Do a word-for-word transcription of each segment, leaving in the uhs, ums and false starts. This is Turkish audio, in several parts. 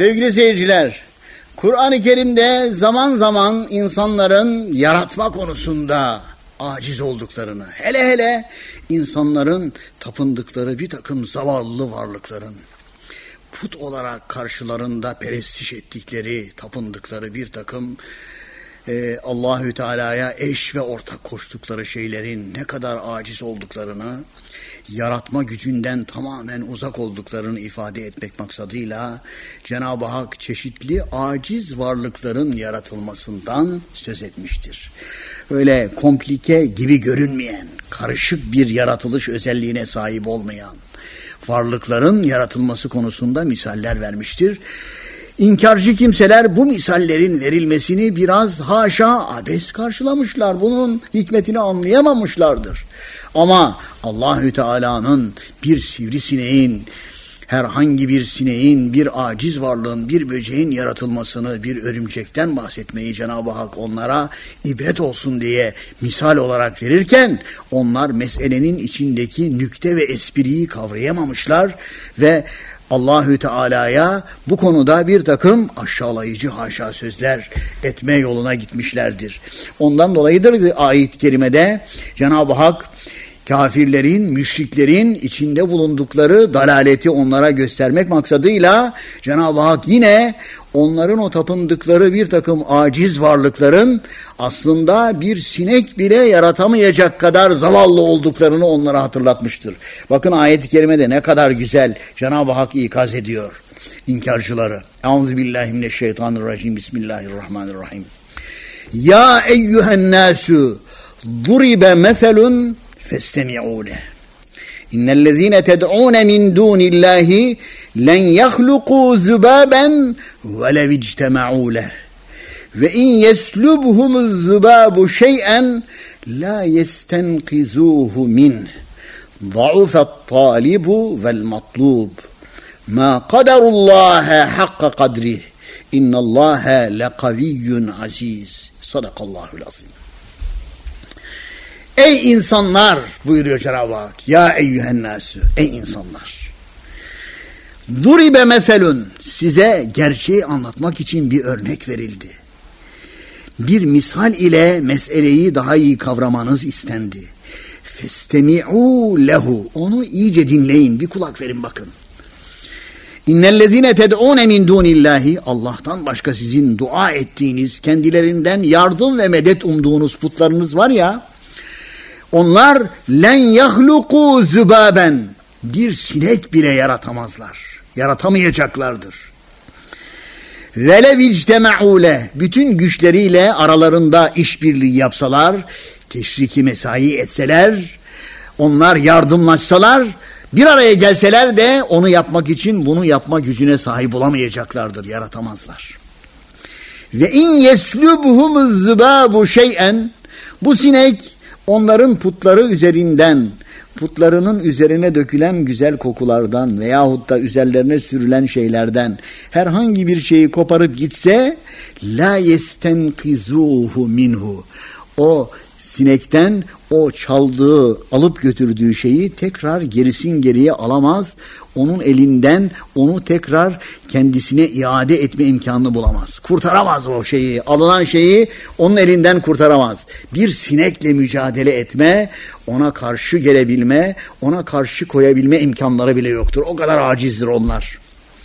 Sevgili seyirciler, Kur'an-ı Kerim'de zaman zaman insanların yaratma konusunda aciz olduklarını, hele hele insanların tapındıkları bir takım zavallı varlıkların put olarak karşılarında perestiş ettikleri, tapındıkları bir takım e, Allahü Teala'ya eş ve ortak koştukları şeylerin ne kadar aciz olduklarını, yaratma gücünden tamamen uzak olduklarını ifade etmek maksadıyla Cenab-ı Hak çeşitli aciz varlıkların yaratılmasından söz etmiştir. Öyle komplike gibi görünmeyen, karışık bir yaratılış özelliğine sahip olmayan varlıkların yaratılması konusunda misaller vermiştir. İnkarcı kimseler bu misallerin verilmesini biraz haşa abes karşılamışlar. Bunun hikmetini anlayamamışlardır. Ama Allahü Teala'nın bir sivrisineğin, herhangi bir sineğin, bir aciz varlığın, bir böceğin yaratılmasını, bir örümcekten bahsetmeyi Cenab-ı Hak onlara ibret olsun diye misal olarak verirken, onlar meselenin içindeki nükte ve espriyi kavrayamamışlar ve Allahü Teala'ya bu konuda bir takım aşağılayıcı haşa sözler etme yoluna gitmişlerdir. Ondan dolayıdır ayet-i kerimede Cenab-ı Hak kafirlerin, müşriklerin içinde bulundukları dalaleti onlara göstermek maksadıyla Cenab-ı Hak yine onların o tapındıkları bir takım aciz varlıkların aslında bir sinek bile yaratamayacak kadar zavallı olduklarını onlara hatırlatmıştır. Bakın ayet-i kerimede ne kadar güzel Cenab-ı Hak ikaz ediyor inkarcıları. Euzubillahimineşşeytanirracim. Bismillahirrahmanirrahim. Ya eyyühen nasu duribe meselun festemi'û leh. İnnellezîne ted'ûne min dûnillâhi len yahlukû zübâben ve lev ictema'û leh. Ve in yeslubhumuz zübâbu şey'en la yestenkizûhu min. Za'ufet tâlibu vel matlûb. Ma kadarullâhe hakka kadrih. İnnallâhe lekaviyyun aziz. Sadakallahul azim. Ey insanlar buyuruyor Cenab-ı Hak. Ya eyyühennâsü. Ey insanlar. Duribe meselun. Size gerçeği anlatmak için bir örnek verildi. Bir misal ile meseleyi daha iyi kavramanız istendi. Festemi'û lehu. Onu iyice dinleyin. Bir kulak verin bakın. İnnellezîne ted'ûne min dûnillâhi. Allah'tan başka sizin dua ettiğiniz, kendilerinden yardım ve medet umduğunuz putlarınız var ya, onlar len yahluku zübaben, bir sinek bile yaratamazlar. Yaratamayacaklardır. Velev ictema'û leh, bütün güçleriyle aralarında işbirliği yapsalar, teşriki mesai etseler, onlar yardımlaşsalar, bir araya gelseler de onu yapmak için bunu yapma gücüne sahip olamayacaklardır, yaratamazlar. Ve in yeslubhumuz zübabu şey'en, bu sinek onların putları üzerinden, putlarının üzerine dökülen güzel kokulardan veyahut da üzerlerine sürülen şeylerden herhangi bir şeyi koparıp gitse, la yestenkizuhu minhu, o sinekten o çaldığı, alıp götürdüğü şeyi tekrar gerisin geriye alamaz. Onun elinden onu tekrar kendisine iade etme imkanını bulamaz. Kurtaramaz o şeyi, alınan şeyi onun elinden kurtaramaz. Bir sinekle mücadele etme, ona karşı gelebilme, ona karşı koyabilme imkanları bile yoktur. O kadar acizdir onlar.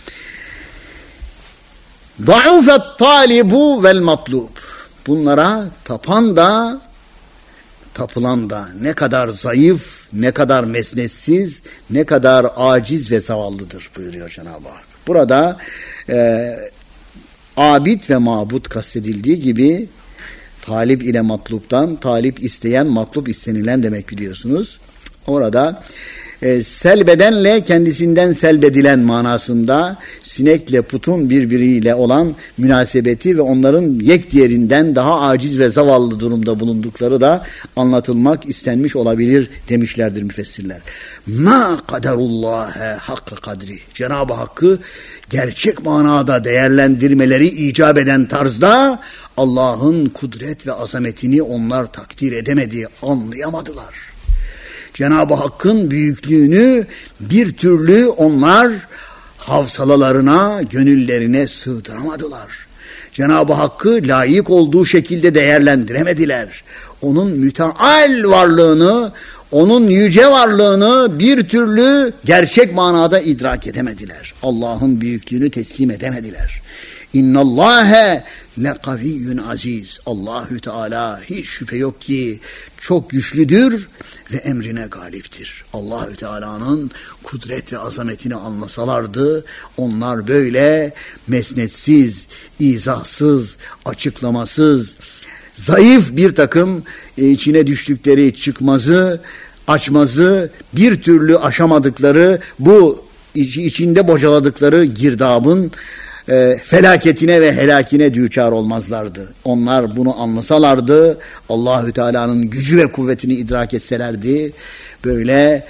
Za'ufet talibu vel matlub. Bunlara tapan da tapılan da ne kadar zayıf, ne kadar mesnetsiz, ne kadar aciz ve zavallıdır buyuruyor Cenab-ı Hak. Burada e, abid ve mabut kastedildiği gibi talip ile matluptan, talip isteyen, matlup istenilen demek biliyorsunuz. Orada e, selbedenle kendisinden selbedilen manasında sinekle putun birbiriyle olan münasebeti ve onların yek diğerinden daha aciz ve zavallı durumda bulundukları da anlatılmak istenmiş olabilir demişlerdir müfessirler. Ma kaderullâhe hakka kadri. Cenab-ı Hakk'ı gerçek manada değerlendirmeleri icap eden tarzda Allah'ın kudret ve azametini onlar takdir edemedi, anlayamadılar. Cenab-ı Hakk'ın büyüklüğünü bir türlü onlar havsalalarına, gönüllerine sığdıramadılar. Cenab-ı Hakk'ı layık olduğu şekilde değerlendiremediler. Onun müteal varlığını, onun yüce varlığını bir türlü gerçek manada idrak edemediler. Allah'ın büyüklüğünü teslim edemediler. İnnallâhe lekaviyyun aziz. Allahü Teala hiç şüphe yok ki çok güçlüdür ve emrine galiptir. Allahü Teala'nın kudret ve azametini anlasalardı, onlar böyle mesnetsiz, izahsız, açıklamasız, zayıf bir takım içine düştükleri çıkmazı, açmazı, bir türlü aşamadıkları, bu içinde bocaladıkları girdabın E, felaketine ve helakine düçar olmazlardı. Onlar bunu anlasalardı, Allahü Teala'nın gücü ve kuvvetini idrak etselerdi, böyle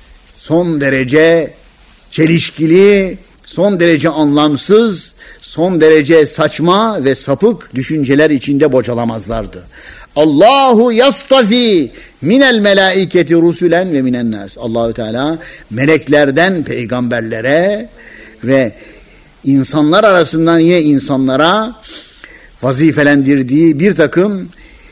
son derece çelişkili, son derece anlamsız, son derece saçma ve sapık düşünceler içinde bocalamazlardı. Allahu yastafi minel melaiketi rusulen ve minen nas. Allahü Teala meleklerden peygamberlere ve İnsanlar arasından yine insanlara vazifelendirdiği bir takım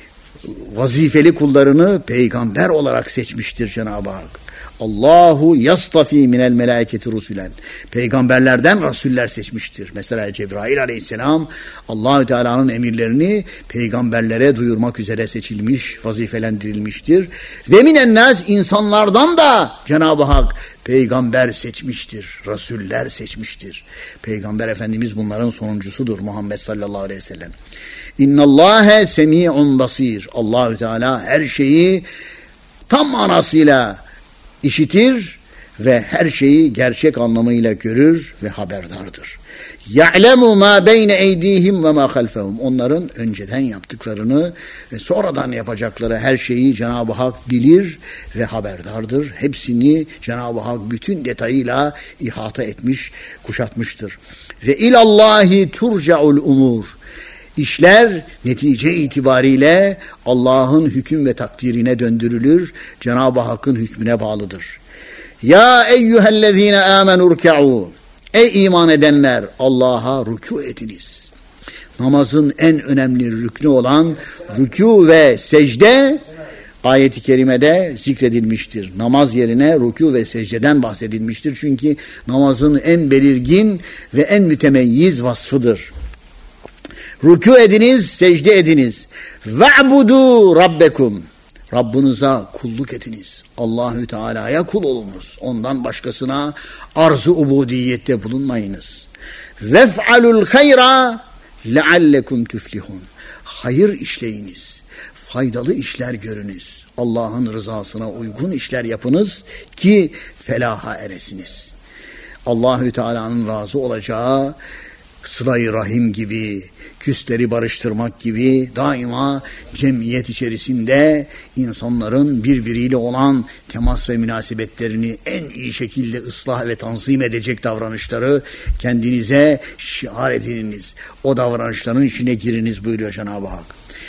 vazifeli kullarını peygamber olarak seçmiştir Cenab-ı Hak. Allahu yastafi minel melaiketi rusulen. Peygamberlerden rasuller seçmiştir. Mesela Cebrail aleyhisselam Allahü Teala'nın emirlerini peygamberlere duyurmak üzere seçilmiş, vazifelendirilmiştir. Ve minen nas, insanlardan da Cenab-ı Hak peygamber seçmiştir, rasuller seçmiştir. Peygamber Efendimiz bunların sonuncusudur Muhammed sallallahu aleyhi ve sellem. İnnallâhe semî'un basîr. Allahü Teala her şeyi tam manasıyla işitir ve her şeyi gerçek anlamıyla görür ve haberdardır. Ya'lemu ma beyne eydihim ve ma halfehum. Onların önceden yaptıklarını ve sonradan yapacakları her şeyi Cenab-ı Hak bilir ve haberdardır. Hepsini Cenab-ı Hak bütün detayıyla ihata etmiş, kuşatmıştır. Ve ilallahi turca'ul umur. İşler netice itibariyle Allah'ın hüküm ve takdirine döndürülür. Cenab-ı Hakk'ın hükmüne bağlıdır. Ya eyyühellezine amenurka'u. Ey iman edenler, Allah'a rükû ediniz. Namazın en önemli rüknü olan rükû ve secde ayet-i kerimede zikredilmiştir. Namaz yerine rükû ve secdeden bahsedilmiştir. Çünkü namazın en belirgin ve en mütemeyyiz vasfıdır. Rükû ediniz, secde ediniz. Ve'budu rabbekum. Rabbinize kulluk ediniz. Allahü Teala'ya kul olunuz. Ondan başkasına arz-ı ubudiyette bulunmayınız. Vef'alul hayra leallekum tuflihun. Hayır işleyiniz. Faydalı işler görünüz. Allah'ın rızasına uygun işler yapınız ki felaha eresiniz. Allahü Teala'nın razı olacağı sıla-i rahim gibi, küsleri barıştırmak gibi daima cemiyet içerisinde insanların birbiriyle olan temas ve münasebetlerini en iyi şekilde ıslah ve tanzim edecek davranışları kendinize şiar edininiz. O davranışların içine giriniz buyuruyor Cenab-ı Hak.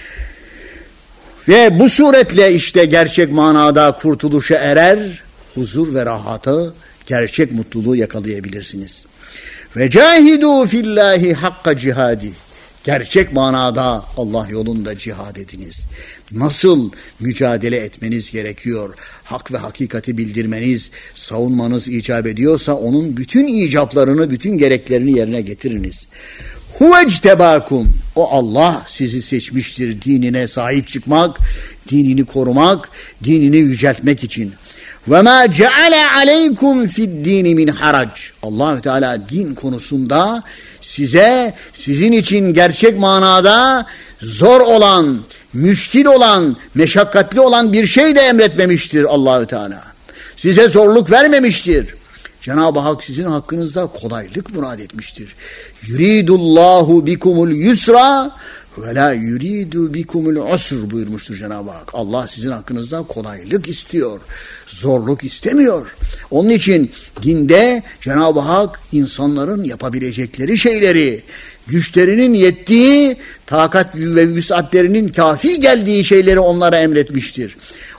Ve bu suretle işte gerçek manada kurtuluşa erer, huzur ve rahatı, gerçek mutluluğu yakalayabilirsiniz. Ve cahidu fillahi hakka cihadi. Gerçek manada Allah yolunda cihad ediniz. Nasıl mücadele etmeniz gerekiyor? Hak ve hakikati bildirmeniz, savunmanız icap ediyorsa onun bütün icaplarını, bütün gereklerini yerine getiriniz. Huvectebakum. O Allah sizi seçmiştir dinine sahip çıkmak, dinini korumak, dinini yüceltmek için. Ve ma ceale aleykum fi'd-din min harac. Allahü Teala din konusunda size sizin için gerçek manada zor olan, müşkil olan, meşakkatli olan bir şey de emretmemiştir Allahü Teala. Size zorluk vermemiştir. Cenab-ı Hak sizin hakkınızda kolaylık murad etmiştir. Yuridullahu bikumul yusra ve la yuridu bikumul usr buyurmuştur Cenab-ı Hak. Allah sizin hakkınızda kolaylık istiyor, zorluk istemiyor. Onun için dinde Cenab-ı Hak insanların yapabilecekleri şeyleri, güçlerinin yettiği, takat ve vüsatlerinin kafi geldiği şeyleri onlara emretmiştir.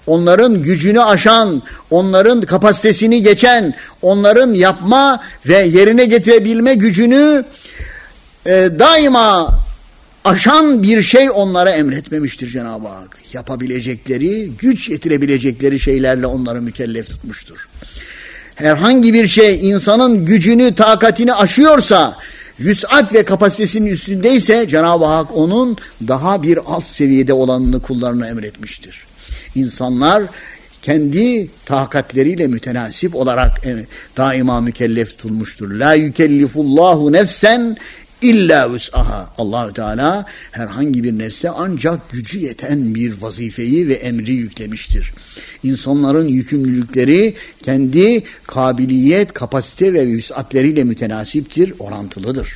onların gücünü aşan, onların kapasitesini geçen, onların yapma ve yerine getirebilme gücünü e, daima aşan bir şey onlara emretmemiştir Cenab-ı Hak. Yapabilecekleri, güç yetirebilecekleri şeylerle onları mükellef tutmuştur. Herhangi bir şey insanın gücünü, takatini aşıyorsa, vüs'at ve kapasitesinin üstündeyse Cenab-ı Hak onun daha bir alt seviyede olanını kullarına emretmiştir. İnsanlar kendi takatleriyle mütenasip olarak daima mükellef tutulmuştur. La yükellifullahu nefsen İlla vüs'aha. Allahü Teala herhangi bir nefse ancak gücü yeten bir vazifeyi ve emri yüklemiştir. İnsanların yükümlülükleri kendi kabiliyet, kapasite ve vüs'atleriyle mütenasiptir, orantılıdır.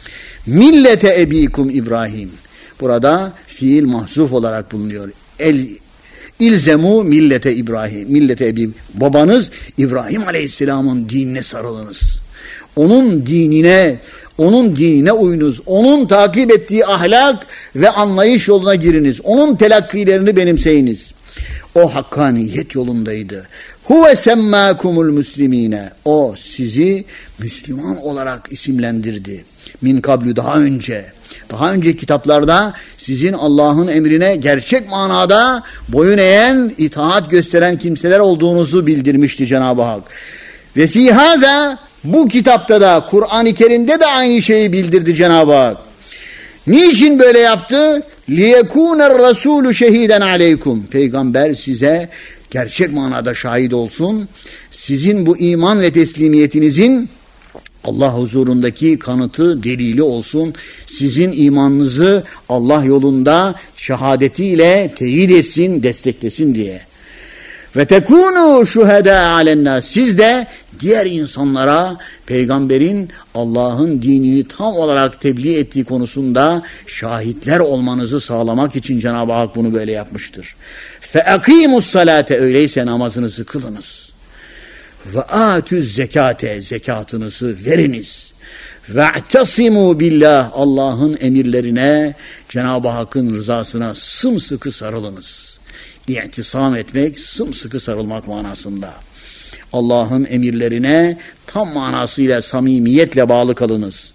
Millete ebikum İbrahim. Burada fiil mahzuf olarak bulunuyor. El İlzemu millete İbrahim. Millete ebi. Babanız İbrahim Aleyhisselam'ın dinine sarılınız. Onun dinine Onun dinine uyunuz. Onun takip ettiği ahlak ve anlayış yoluna giriniz. Onun telakkilerini benimseyiniz. O hakkaniyet yolundaydı. Huve semmâkumul müslimine. O sizi Müslüman olarak isimlendirdi. Min kablü daha önce. Daha önceki kitaplarda sizin Allah'ın emrine gerçek manada boyun eğen, itaat gösteren kimseler olduğunuzu bildirmişti Cenab-ı Hak. Ve fî hâzâ bu kitapta da, Kur'an-ı Kerim'de de aynı şeyi bildirdi Cenab-ı Hak. Niçin böyle yaptı? لِيَكُونَ الرَّسُولُ شَهِيدًا عَلَيْكُمْ. Peygamber size gerçek manada şahit olsun. Sizin bu iman ve teslimiyetinizin Allah huzurundaki kanıtı, delili olsun. Sizin imanınızı Allah yolunda şehadetiyle teyit etsin, desteklesin diye. Ve tekunu şuhada alennas. Siz de diğer insanlara peygamberin Allah'ın dinini tam olarak tebliğ ettiği konusunda şahitler olmanızı sağlamak için Cenab-ı Hak bunu böyle yapmıştır. Fe akimus salate. Öyleyse namazınızı kılınız. Ve atüz zekate. Zekatınızı veriniz. Ve i'tasimu billah. Allah'ın emirlerine, Cenab-ı Hakk'ın rızasına sımsıkı sarılınız. İ'tisam etmek, sımsıkı sarılmak manasında. Allah'ın emirlerine tam manasıyla samimiyetle bağlı kalınız.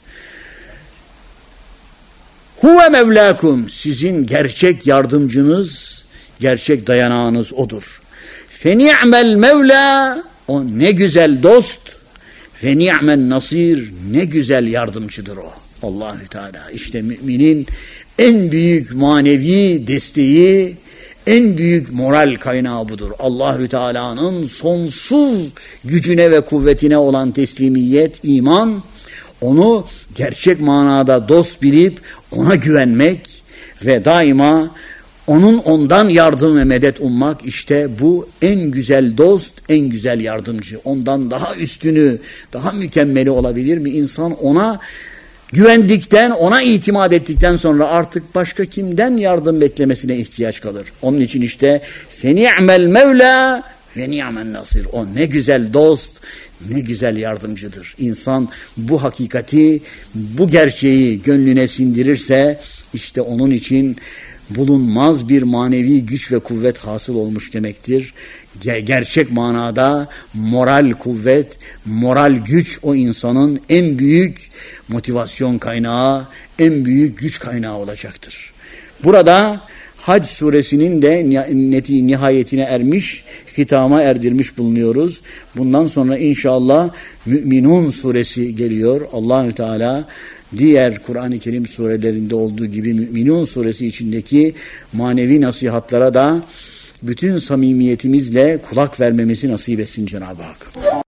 Huve mevlakum. Sizin gerçek yardımcınız, gerçek dayanağınız odur. Fe ni'mel mevla. O ne güzel dost. Ve ni'men nasir. Ne güzel yardımcıdır o. Allahü Teala. İşte müminin en büyük manevi desteği, en büyük moral kaynağı budur. Allahü Teala'nın sonsuz gücüne ve kuvvetine olan teslimiyet, iman, onu gerçek manada dost bilip ona güvenmek ve daima onun ondan yardım ve medet ummak, işte bu en güzel dost, en güzel yardımcı. Ondan daha üstünü, daha mükemmeli olabilir mi? İnsan ona güvendikten, ona itimat ettikten sonra artık başka kimden yardım beklemesine ihtiyaç kalır. Onun için işte feni'mel mevla ve ni'men nasir. O ne güzel dost, ne güzel yardımcıdır. İnsan bu hakikati, bu gerçeği gönlüne sindirirse işte onun için bulunmaz bir manevi güç ve kuvvet hasıl olmuş demektir. Gerçek manada moral kuvvet, moral güç o insanın en büyük motivasyon kaynağı, en büyük güç kaynağı olacaktır. Burada Hac suresinin de nihayetine ermiş, hitama erdirmiş bulunuyoruz. Bundan sonra inşallah Mü'minun suresi geliyor. Allahü Teala diğer Kur'an-ı Kerim surelerinde olduğu gibi Mü'minun suresi içindeki manevi nasihatlara da bütün samimiyetimizle kulak vermemizi nasip etsin Cenab-ı Hak.